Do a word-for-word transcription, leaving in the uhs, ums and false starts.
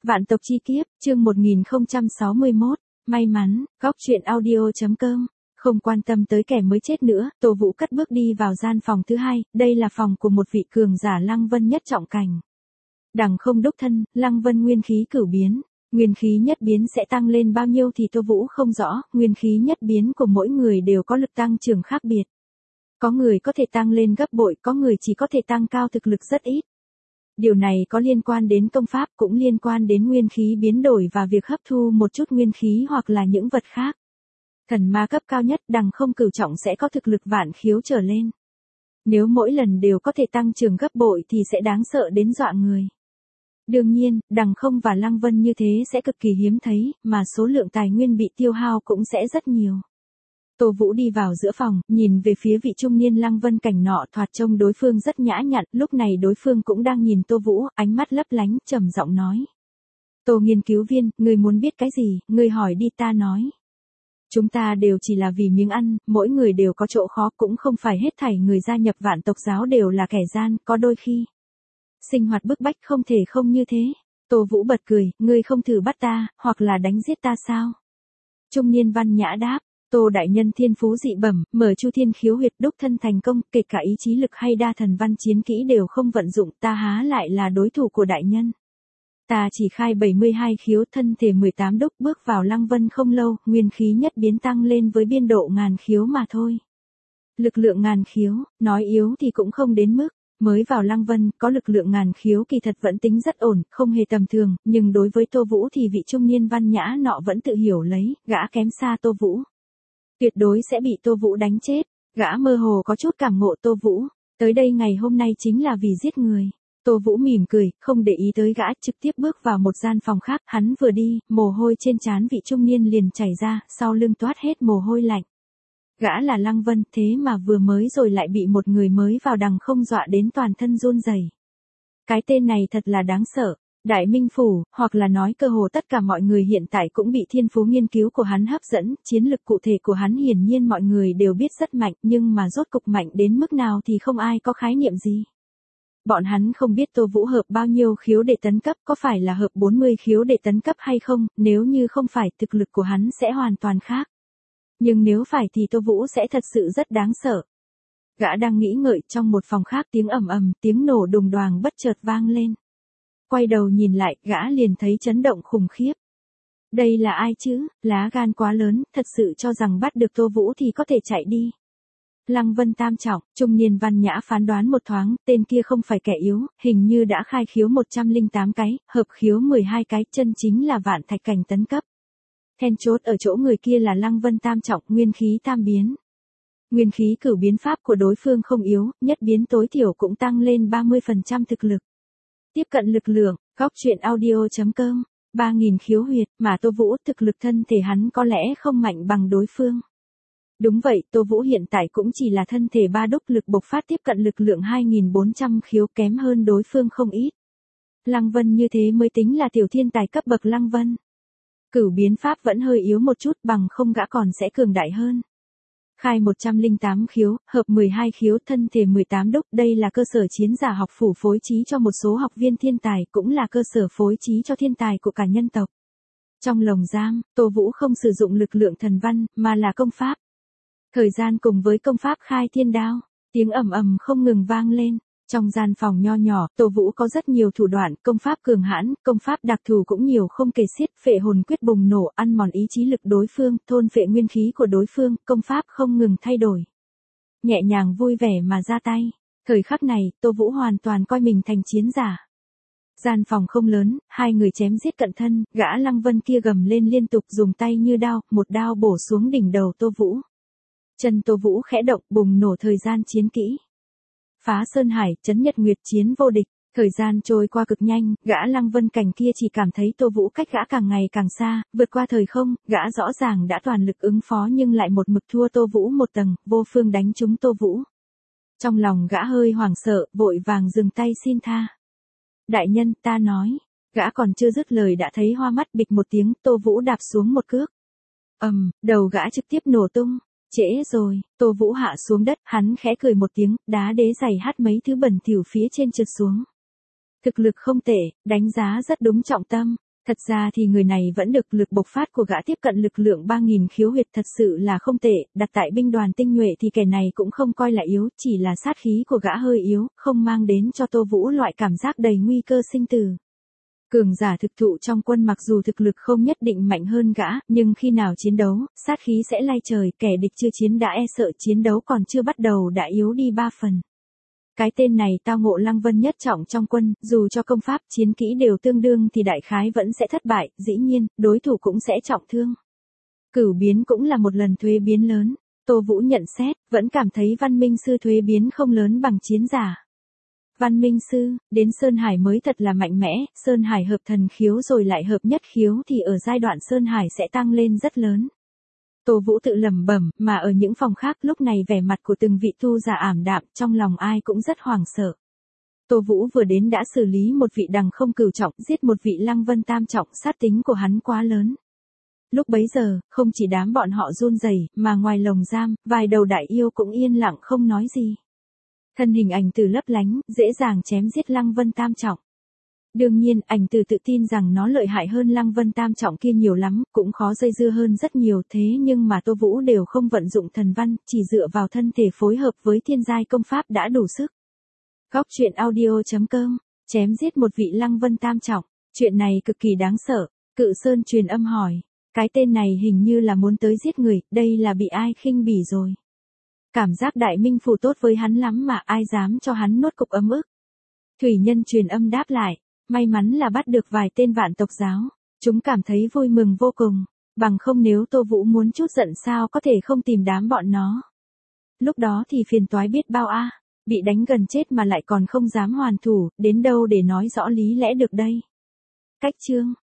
Vạn tộc chi kiếp, chương một nghìn không trăm sáu mươi mốt, may mắn, góc truyện audio chấm com. Không quan tâm tới kẻ mới chết nữa, Tô Vũ cất bước đi vào gian phòng thứ hai, đây là phòng của một vị cường giả Lăng Vân nhất trọng cảnh. Đằng không đúc thân, Lăng Vân nguyên khí cửu biến, nguyên khí nhất biến sẽ tăng lên bao nhiêu thì Tô Vũ không rõ, nguyên khí nhất biến của mỗi người đều có lực tăng trưởng khác biệt. Có người có thể tăng lên gấp bội, có người chỉ có thể tăng cao thực lực rất ít. Điều này có liên quan đến công pháp, cũng liên quan đến nguyên khí biến đổi và việc hấp thu một chút nguyên khí hoặc là những vật khác. Thần ma cấp cao nhất đằng không cửu trọng sẽ có thực lực vạn khiếu trở lên. Nếu mỗi lần đều có thể tăng trưởng gấp bội thì sẽ đáng sợ đến dọa người. Đương nhiên, đằng không và Lăng Vân như thế sẽ cực kỳ hiếm thấy, mà số lượng tài nguyên bị tiêu hao cũng sẽ rất nhiều. Tô Vũ đi vào giữa phòng, nhìn về phía vị trung niên Lăng Vân cảnh nọ, thoạt trông đối phương rất nhã nhặn, lúc này đối phương cũng đang nhìn Tô Vũ, ánh mắt lấp lánh, trầm giọng nói. Tô nghiên cứu viên, ngươi muốn biết cái gì, ngươi hỏi đi ta nói. Chúng ta đều chỉ là vì miếng ăn, mỗi người đều có chỗ khó, cũng không phải hết thảy người gia nhập vạn tộc giáo đều là kẻ gian, có đôi khi. Sinh hoạt bức bách không thể không như thế. Tô Vũ bật cười, ngươi không thử bắt ta, hoặc là đánh giết ta sao? Trung niên văn nhã đáp. Tô đại nhân thiên phú dị bẩm, mở chu thiên khiếu huyệt đúc thân thành công, kể cả ý chí lực hay đa thần văn chiến kỹ đều không vận dụng, ta há lại là đối thủ của đại nhân. Ta chỉ khai bảy mươi hai khiếu, thân thể mười tám đúc, bước vào Lăng Vân không lâu, nguyên khí nhất biến tăng lên với biên độ ngàn khiếu mà thôi. Lực lượng ngàn khiếu, nói yếu thì cũng không đến mức. Mới vào Lăng Vân, có lực lượng ngàn khiếu kỳ thật vẫn tính rất ổn, không hề tầm thường, nhưng đối với Tô Vũ thì vị trung niên văn nhã nọ vẫn tự hiểu lấy, gã kém xa Tô Vũ. Tuyệt đối sẽ bị Tô Vũ đánh chết, gã mơ hồ có chút cảm ngộ Tô Vũ, tới đây ngày hôm nay chính là vì giết người. Tô Vũ mỉm cười, không để ý tới gã, trực tiếp bước vào một gian phòng khác, hắn vừa đi, mồ hôi trên trán vị trung niên liền chảy ra, sau lưng toát hết mồ hôi lạnh. Gã là Lăng Vân, thế mà vừa mới rồi lại bị một người mới vào đằng không dọa đến toàn thân run rẩy. Cái tên này thật là đáng sợ. Đại Minh Phủ, hoặc là nói cơ hồ tất cả mọi người hiện tại cũng bị thiên phú nghiên cứu của hắn hấp dẫn, chiến lực cụ thể của hắn hiển nhiên mọi người đều biết rất mạnh, nhưng mà rốt cục mạnh đến mức nào thì không ai có khái niệm gì. Bọn hắn không biết Tô Vũ hợp bao nhiêu khiếu để tấn cấp, có phải là hợp bốn mươi khiếu để tấn cấp hay không, nếu như không phải thực lực của hắn sẽ hoàn toàn khác. Nhưng nếu phải thì Tô Vũ sẽ thật sự rất đáng sợ. Gã đang nghĩ ngợi trong một phòng khác, tiếng ầm ầm, tiếng nổ đùng đoàng bất chợt vang lên. Quay đầu nhìn lại, gã liền thấy chấn động khủng khiếp. Đây là ai chứ, lá gan quá lớn, thật sự cho rằng bắt được Tô Vũ thì có thể chạy đi. Lăng Vân tam trọng, trung niên văn nhã phán đoán một thoáng, tên kia không phải kẻ yếu, hình như đã khai khiếu một trăm lẻ tám cái, hợp khiếu mười hai cái, chân chính là vạn thạch cảnh tấn cấp. Then chốt ở chỗ người kia là Lăng Vân tam trọng, nguyên khí tam biến. Nguyên khí cửu biến pháp của đối phương không yếu, nhất biến tối thiểu cũng tăng lên ba mươi phần trăm thực lực. Tiếp cận lực lượng, góc truyện audio chấm com, ba nghìn khiếu huyệt, mà Tô Vũ thực lực thân thể hắn có lẽ không mạnh bằng đối phương. Đúng vậy, Tô Vũ hiện tại cũng chỉ là thân thể ba đúc lực bộc phát tiếp cận lực lượng hai nghìn bốn trăm khiếu, kém hơn đối phương không ít. Lăng Vân như thế mới tính là tiểu thiên tài cấp bậc Lăng Vân. Cửu biến pháp vẫn hơi yếu một chút, bằng không gã còn sẽ cường đại hơn. Khai một trăm lẻ tám khiếu, hợp mười hai khiếu, thân thể mười tám đúc, đây là cơ sở chiến giả học phủ phối trí cho một số học viên thiên tài, cũng là cơ sở phối trí cho thiên tài của cả nhân tộc. Trong lồng giam, Tô Vũ không sử dụng lực lượng thần văn, mà là công pháp. Thời gian cùng với công pháp khai thiên đao, tiếng ầm ầm không ngừng vang lên. Trong gian phòng nho nhỏ, Tô Vũ có rất nhiều thủ đoạn, công pháp cường hãn, công pháp đặc thù cũng nhiều không kể xiết, phệ hồn quyết bùng nổ, ăn mòn ý chí lực đối phương, thôn phệ nguyên khí của đối phương, công pháp không ngừng thay đổi. Nhẹ nhàng vui vẻ mà ra tay. Thời khắc này, Tô Vũ hoàn toàn coi mình thành chiến giả. Gian phòng không lớn, hai người chém giết cận thân, gã Lăng Vân kia gầm lên liên tục dùng tay như đao, một đao bổ xuống đỉnh đầu Tô Vũ. Chân Tô Vũ khẽ động, bùng nổ thời gian chiến kỹ. Phá Sơn Hải, chấn nhật nguyệt chiến vô địch, thời gian trôi qua cực nhanh, gã Lăng Vân cảnh kia chỉ cảm thấy Tô Vũ cách gã càng ngày càng xa, vượt qua thời không, gã rõ ràng đã toàn lực ứng phó nhưng lại một mực thua Tô Vũ một tầng, vô phương đánh trúng Tô Vũ. Trong lòng gã hơi hoảng sợ, vội vàng dừng tay xin tha. Đại nhân, ta nói, gã còn chưa dứt lời đã thấy hoa mắt bịch một tiếng, Tô Vũ đạp xuống một cước. Ầm, um, đầu gã trực tiếp nổ tung. Trễ rồi, Tô Vũ hạ xuống đất, hắn khẽ cười một tiếng, đá đế giày hắt mấy thứ bẩn thỉu phía trên trượt xuống. Thực lực không tệ, đánh giá rất đúng trọng tâm. Thật ra thì người này vẫn được, lực bộc phát của gã tiếp cận lực lượng ba nghìn khiếu huyệt thật sự là không tệ, đặt tại binh đoàn tinh nhuệ thì kẻ này cũng không coi là yếu, chỉ là sát khí của gã hơi yếu, không mang đến cho Tô Vũ loại cảm giác đầy nguy cơ sinh tử. Cường giả thực thụ trong quân mặc dù thực lực không nhất định mạnh hơn gã, nhưng khi nào chiến đấu, sát khí sẽ lay trời, kẻ địch chưa chiến đã e sợ chiến đấu còn chưa bắt đầu đã yếu đi ba phần. Cái tên này tao ngộ Lăng Vân nhất trọng trong quân, dù cho công pháp chiến kỹ đều tương đương thì đại khái vẫn sẽ thất bại, dĩ nhiên, đối thủ cũng sẽ trọng thương. Cửu biến cũng là một lần thuế biến lớn, Tô Vũ nhận xét, vẫn cảm thấy Văn Minh Sư thuế biến không lớn bằng chiến giả. Văn Minh Sư, đến Sơn Hải mới thật là mạnh mẽ, Sơn Hải hợp thần khiếu rồi lại hợp nhất khiếu thì ở giai đoạn Sơn Hải sẽ tăng lên rất lớn. Tô Vũ tự lẩm bẩm, mà ở những phòng khác lúc này vẻ mặt của từng vị tu giả ảm đạm, trong lòng ai cũng rất hoảng sợ. Tô Vũ vừa đến đã xử lý một vị đằng không cửu trọng, giết một vị Lăng Vân tam trọng, sát tính của hắn quá lớn. Lúc bấy giờ, không chỉ đám bọn họ run rẩy, mà ngoài lồng giam, vài đầu đại yêu cũng yên lặng không nói gì. Thân hình ảnh từ lấp lánh, dễ dàng chém giết Lăng Vân tam trọng. Đương nhiên, ảnh từ tự tin rằng nó lợi hại hơn Lăng Vân tam trọng kia nhiều lắm, cũng khó dây dưa hơn rất nhiều, thế nhưng mà Tô Vũ đều không vận dụng thần văn, chỉ dựa vào thân thể phối hợp với thiên giai công pháp đã đủ sức. Góc truyện audio chấm com, chém giết một vị Lăng Vân tam trọng, chuyện này cực kỳ đáng sợ. Cự Sơn truyền âm hỏi, cái tên này hình như là muốn tới giết người, đây là bị ai khinh bỉ rồi. Cảm giác đại minh phù tốt với hắn lắm mà ai dám cho hắn nuốt cục ấm ức. Thủy Nhân truyền âm đáp lại, may mắn là bắt được vài tên vạn tộc giáo, chúng cảm thấy vui mừng vô cùng, bằng không nếu Tô Vũ muốn chút giận sao có thể không tìm đám bọn nó. Lúc đó thì phiền toái biết bao a, bị đánh gần chết mà lại còn không dám hoàn thủ, đến đâu để nói rõ lý lẽ được đây. Cách chương